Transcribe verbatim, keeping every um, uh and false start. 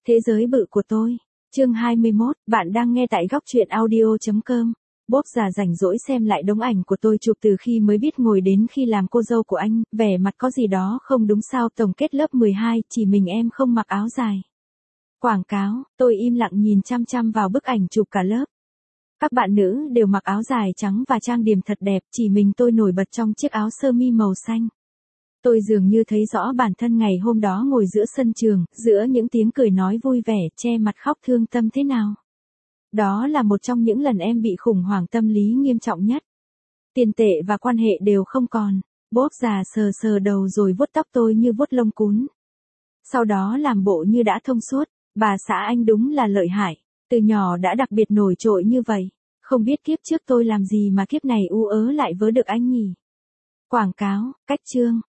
Thế giới bự của tôi. Chương hai mươi mốt, bạn đang nghe tại góc truyện audio chấm com. Bốp già rảnh rỗi xem lại đống ảnh của tôi chụp từ khi mới biết ngồi đến khi làm cô dâu của anh, vẻ mặt có gì đó không đúng sao. Tổng kết lớp mười hai, chỉ mình em không mặc áo dài. Quảng cáo, tôi im lặng nhìn chăm chăm vào bức ảnh chụp cả lớp. Các bạn nữ đều mặc áo dài trắng và trang điểm thật đẹp, chỉ mình tôi nổi bật trong chiếc áo sơ mi màu xanh. Tôi dường như thấy rõ bản thân ngày hôm đó ngồi giữa sân trường, giữa những tiếng cười nói vui vẻ, che mặt khóc thương tâm thế nào. Đó là một trong những lần em bị khủng hoảng tâm lý nghiêm trọng nhất. Tiền tệ và quan hệ đều không còn. Bốp già sờ sờ đầu rồi vuốt tóc tôi như vuốt lông cún. Sau đó làm bộ như đã thông suốt. Bà xã anh đúng là lợi hại. Từ nhỏ đã đặc biệt nổi trội như vậy. Không biết kiếp trước tôi làm gì mà kiếp này u ớ lại vớ được anh nhỉ. Quảng cáo, cách chương,